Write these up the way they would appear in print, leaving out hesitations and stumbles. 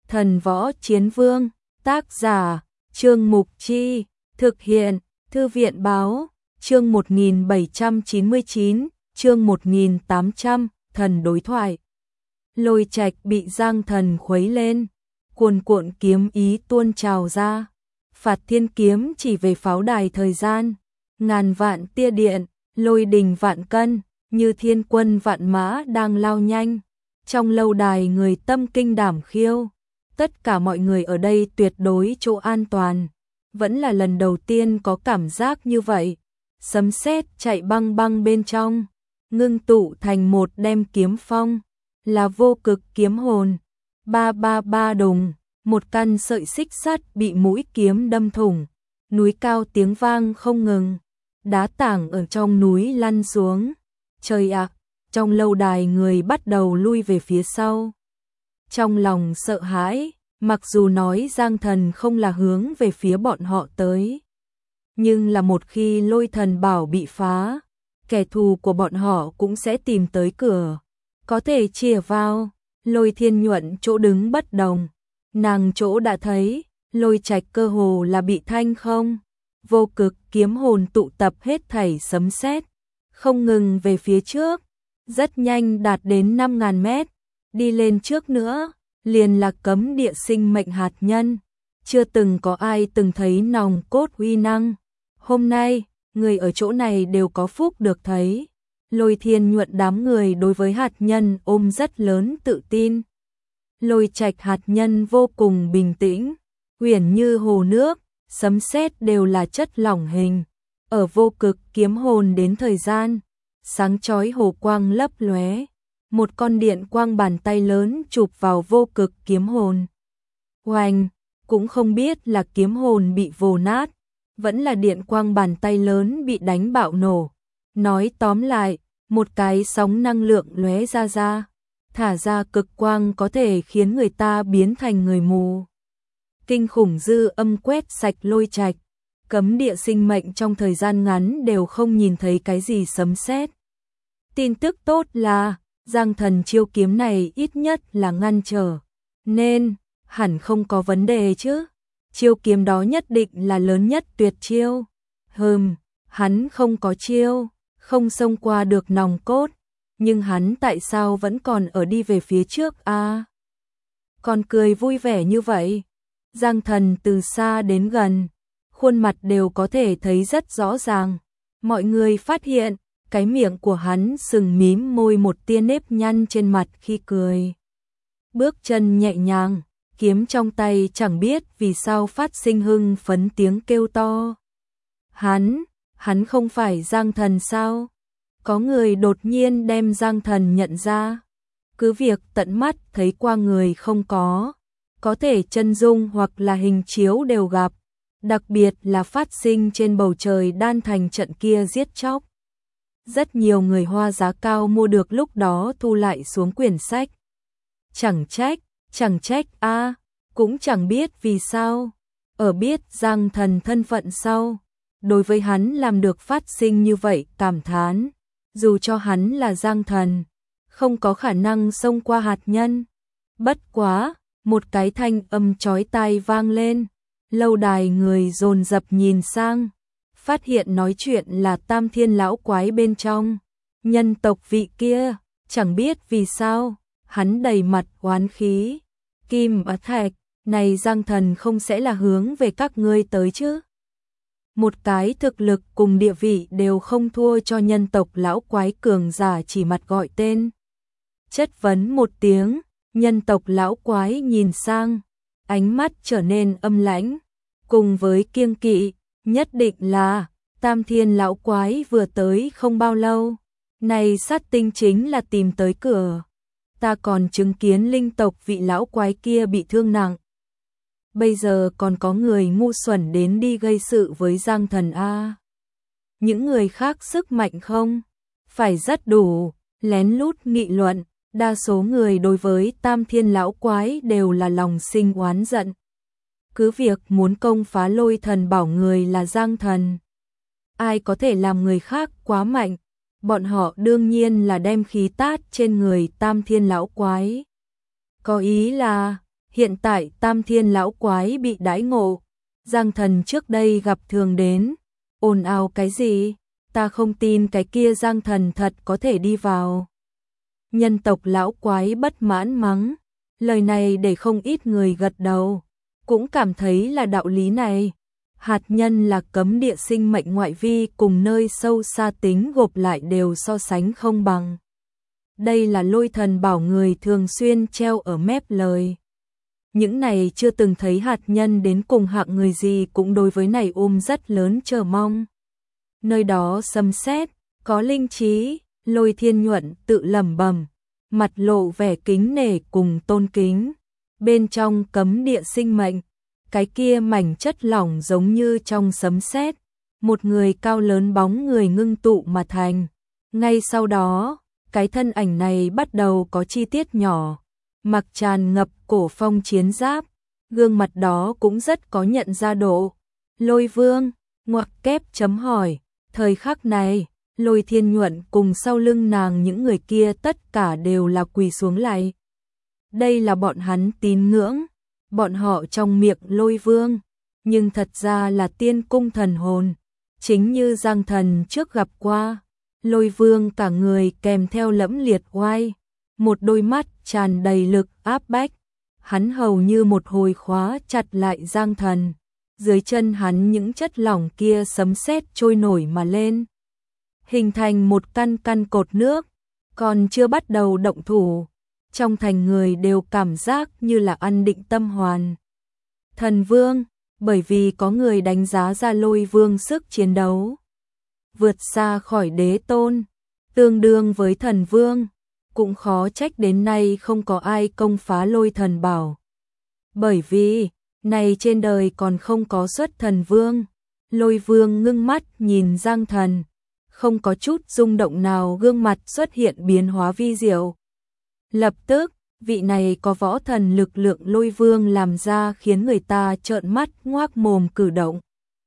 Thần Võ Chiến Vương, tác giả, Trương Mục Chi, thực hiện, Thư viện Báo, chương 1799, chương 1800, thần đối thoại. Lôi Trạch bị Giang Thần khuấy lên, cuồn cuộn kiếm ý tuôn trào ra, phạt thiên kiếm chỉ về pháo đài thời gian, ngàn vạn tia điện, lôi đình vạn cân, như thiên quân vạn mã đang lao nhanh. Trong lâu đài người tâm kinh đảm khiêu, tất cả mọi người ở đây tuyệt đối chỗ an toàn. Vẫn là lần đầu tiên có cảm giác như vậy. Sấm sét chạy băng băng bên trong, ngưng tụ thành một đem kiếm phong, là vô cực kiếm hồn. Ba ba ba đùng, một căn sợi xích sắt bị mũi kiếm đâm thủng, núi cao tiếng vang không ngừng, đá tảng ở trong núi lăn xuống. Trời ạ, trong lâu đài người bắt đầu lui về phía sau. Trong lòng sợ hãi, mặc dù nói Giang Thần không là hướng về phía bọn họ tới, nhưng là một khi Lôi Thần Bảo bị phá, kẻ thù của bọn họ cũng sẽ tìm tới cửa, có thể chìa vào. Lôi Thiên Nhuận chỗ đứng bất đồng, nàng chỗ đã thấy, Lôi Trạch cơ hồ là bị thanh không. Vô cực kiếm hồn tụ tập hết thảy sấm sét, không ngừng về phía trước, rất nhanh đạt đến 5.000 mét, đi lên trước nữa, liền là cấm địa sinh mệnh hạt nhân. Chưa từng có ai từng thấy nòng cốt uy năng. Hôm nay, người ở chỗ này đều có phúc được thấy. Lôi Thiên Nhuận đám người đối với hạt nhân ôm rất lớn tự tin. Lôi Trạch hạt nhân vô cùng bình tĩnh, uyển như hồ nước, sấm sét đều là chất lỏng hình. Ở vô cực kiếm hồn đến thời gian, sáng chói hồ quang lấp lóe, một con điện quang bàn tay lớn chụp vào vô cực kiếm hồn. Oanh, cũng không biết là kiếm hồn bị vồ nát, vẫn là điện quang bàn tay lớn bị đánh bạo nổ. Nói tóm lại, một cái sóng năng lượng lóe ra, thả ra cực quang có thể khiến người ta biến thành người mù. Kinh khủng dư âm quét sạch Lôi Trạch, cấm địa sinh mệnh trong thời gian ngắn đều không nhìn thấy cái gì sấm sét. Tin tức tốt là Giang Thần chiêu kiếm này ít nhất là ngăn trở, nên hẳn không có vấn đề chứ. Chiêu kiếm đó nhất định là lớn nhất tuyệt chiêu. Hắn không có chiêu, không xông qua được nòng cốt, nhưng hắn tại sao vẫn còn ở đi về phía trước a? Còn cười vui vẻ như vậy. Giang Thần từ xa đến gần, khuôn mặt đều có thể thấy rất rõ ràng. Mọi người phát hiện, cái miệng của hắn sừng mím môi một tia nếp nhăn trên mặt khi cười. Bước chân nhẹ nhàng, kiếm trong tay chẳng biết vì sao phát sinh hưng phấn tiếng kêu to. Hắn không phải Giang Thần sao? Có người đột nhiên đem Giang Thần nhận ra. Cứ việc tận mắt thấy qua người không có thể chân dung hoặc là hình chiếu đều gặp, đặc biệt là phát sinh trên bầu trời đan thành trận kia giết chóc. Rất nhiều người hoa giá cao mua được lúc đó thu lại xuống quyển sách. Chẳng trách a, cũng chẳng biết vì sao. Ở biết Giang Thần thân phận sau, đối với hắn làm được phát sinh như vậy cảm thán, dù cho hắn là Giang Thần, không có khả năng xông qua hạt nhân. Bất quá, một cái thanh âm chói tai vang lên, lâu đài người dồn dập nhìn sang, phát hiện nói chuyện là Tam Thiên lão quái bên trong. Nhân tộc vị kia, chẳng biết vì sao, hắn đầy mặt oán khí. Kim Bá Thạch, này Giang Thần không sẽ là hướng về các ngươi tới chứ? Một cái thực lực cùng địa vị đều không thua cho nhân tộc lão quái cường giả chỉ mặt gọi tên. Chất vấn một tiếng, nhân tộc lão quái nhìn sang, ánh mắt trở nên âm lãnh, cùng với kiêng kỵ, nhất định là Tam Thiên lão quái vừa tới không bao lâu, này sát tinh chính là tìm tới cửa. Ta còn chứng kiến linh tộc vị lão quái kia bị thương nặng. Bây giờ còn có người ngu xuẩn đến đi gây sự với Giang Thần a. Những người khác sức mạnh không? Phải rất đủ, lén lút nghị luận, đa số người đối với Tam Thiên lão quái đều là lòng sinh oán giận. Cứ việc muốn công phá Lôi Thần Bảo người là Giang Thần. Ai có thể làm người khác quá mạnh, bọn họ đương nhiên là đem khí tát trên người Tam Thiên lão quái. Có ý là Hiện tại Tam Thiên lão quái bị đãi ngộ, Giang Thần trước đây gặp thường đến, ồn ào cái gì, ta không tin cái kia Giang Thần thật có thể đi vào. Nhân tộc lão quái bất mãn mắng, lời này để không ít người gật đầu, cũng cảm thấy là đạo lý này. Hạt nhân là cấm địa sinh mệnh ngoại vi cùng nơi sâu xa tính gộp lại đều so sánh không bằng. Đây là Lôi Thần Bảo người thường xuyên treo ở mép lời. Những này chưa từng thấy hạt nhân đến cùng hạng người gì cũng đối với này rất lớn chờ mong. Nơi đó sấm sét, có linh trí, Lôi Thiên Nhuận tự lẩm bẩm, mặt lộ vẻ kính nể cùng tôn kính. Bên trong cấm địa sinh mệnh, cái kia mảnh chất lỏng giống như trong sấm sét, một người cao lớn bóng người ngưng tụ mà thành. Ngay sau đó, cái thân ảnh này bắt đầu có chi tiết nhỏ, mặc tràn ngập cổ phong chiến giáp, gương mặt đó cũng rất có nhận ra độ. Lôi Vương, ngoặc kép chấm hỏi, thời khắc này, Lôi Thiên Nhuận cùng sau lưng nàng những người kia tất cả đều là quỳ xuống lạy. Đây là bọn hắn tín ngưỡng, bọn họ trong miệng Lôi Vương, nhưng thật ra là tiên cung thần hồn, chính như Giang Thần trước gặp qua. Lôi Vương cả người kèm theo lẫm liệt oai, một đôi mắt tràn đầy lực áp bách, hắn hầu như một hồi khóa chặt lại Giang Thần, dưới chân hắn những chất lỏng kia sấm sét trôi nổi mà lên, hình thành một căn căn cột nước, còn chưa bắt đầu động thủ, trong thành người đều cảm giác như là ăn định tâm hoàn. Thần Vương, bởi vì có người đánh giá ra Lôi Vương sức chiến đấu vượt xa khỏi đế tôn, tương đương với thần vương, cũng khó trách đến nay không có ai công phá Lôi Thần Bảo. Bởi vì, này trên đời còn không có xuất thần vương. Lôi Vương ngưng mắt nhìn Giang Thần, không có chút rung động nào, gương mặt xuất hiện biến hóa vi diệu. Lập tức, vị này có võ thần lực lượng Lôi Vương làm ra khiến người ta trợn mắt ngoác mồm cử động.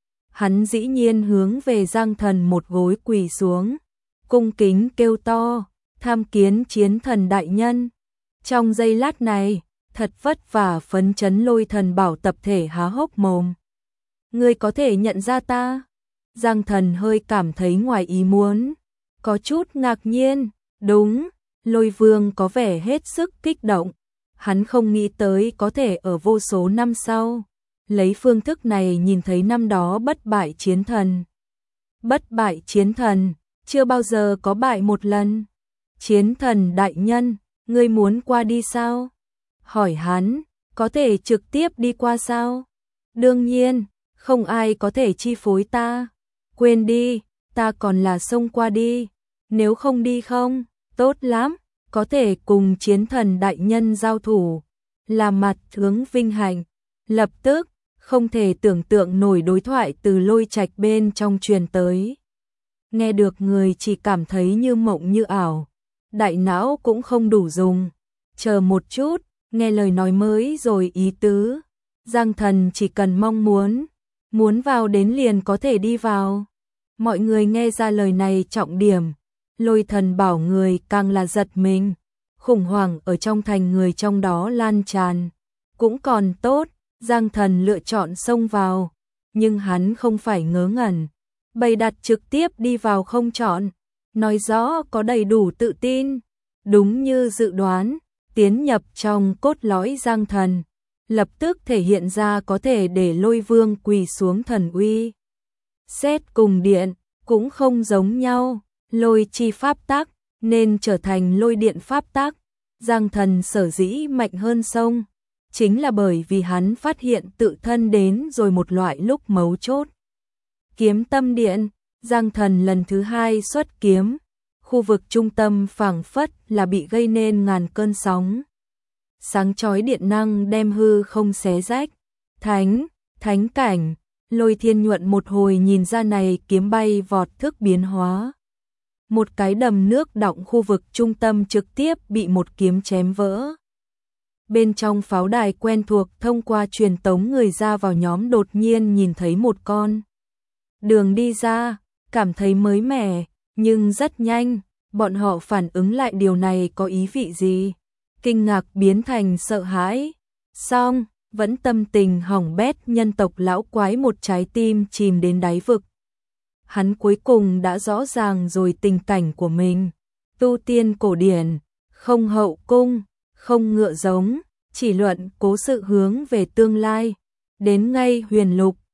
Hắn dĩ nhiên hướng về Giang Thần một gối quỳ xuống, cung kính kêu to, tham kiến chiến thần đại nhân. Trong giây lát này, thật vất vả phấn chấn Lôi Thần Bảo tập thể há hốc mồm. Ngươi có thể nhận ra ta? Giang Thần hơi cảm thấy ngoài ý muốn, có chút ngạc nhiên, đúng, Lôi Vương có vẻ hết sức kích động, hắn không nghĩ tới có thể ở vô số năm sau, lấy phương thức này nhìn thấy năm đó bất bại chiến thần. Bất bại chiến thần, chưa bao giờ có bại một lần. Chiến thần đại nhân, ngươi muốn qua đi sao? Hỏi hắn, có thể trực tiếp đi qua sao? Đương nhiên, không ai có thể chi phối ta. Quên đi, ta còn là xông qua đi. Nếu không đi không, tốt lắm, có thể cùng chiến thần đại nhân giao thủ. Là mặt hướng vinh hạnh. Lập tức, không thể tưởng tượng nổi đối thoại từ Lôi Trạch bên trong truyền tới. Nghe được người chỉ cảm thấy như mộng như ảo. Đại não cũng không đủ dùng. Chờ một chút, nghe lời nói mới rồi ý tứ. Giang Thần chỉ cần mong muốn vào đến liền có thể đi vào. Mọi người nghe ra lời này trọng điểm. Lôi Thần Bảo người càng là giật mình. Khủng hoảng ở trong thành người trong đó lan tràn. Cũng còn tốt, Giang Thần lựa chọn xông vào. Nhưng hắn không phải ngớ ngẩn. Bày đặt trực tiếp đi vào không chọn. Nói rõ có đầy đủ tự tin. Đúng như dự đoán, tiến nhập trong cốt lõi Giang Thần. Lập tức thể hiện ra có thể để Lôi Vương quỳ xuống thần uy. Xét cùng điện, cũng không giống nhau. Lôi chi pháp tắc, nên trở thành lôi điện pháp tắc. Giang Thần sở dĩ mạnh hơn sông, chính là bởi vì hắn phát hiện tự thân đến rồi một loại lúc mấu chốt. Kiếm tâm điện, Giang Thần lần thứ hai xuất kiếm. Khu vực trung tâm phảng phất là bị gây nên ngàn cơn sóng. Sáng chói điện năng đem hư không xé rách. Thánh cảnh, Lôi Thiên Nhuận một hồi nhìn ra này kiếm bay vọt thức biến hóa. Một cái đầm nước đọng khu vực trung tâm trực tiếp bị một kiếm chém vỡ. Bên trong pháo đài quen thuộc thông qua truyền tống người ra vào nhóm đột nhiên nhìn thấy một con đường đi ra, cảm thấy mới mẻ, nhưng rất nhanh, bọn họ phản ứng lại điều này có ý vị gì. Kinh ngạc biến thành sợ hãi. Xong, vẫn tâm tình hỏng bét nhân tộc lão quái một trái tim chìm đến đáy vực. Hắn cuối cùng đã rõ ràng rồi tình cảnh của mình. Tu tiên cổ điển, không hậu cung, không ngựa giống, chỉ luận cố sự hướng về tương lai. Đến ngay huyền lục,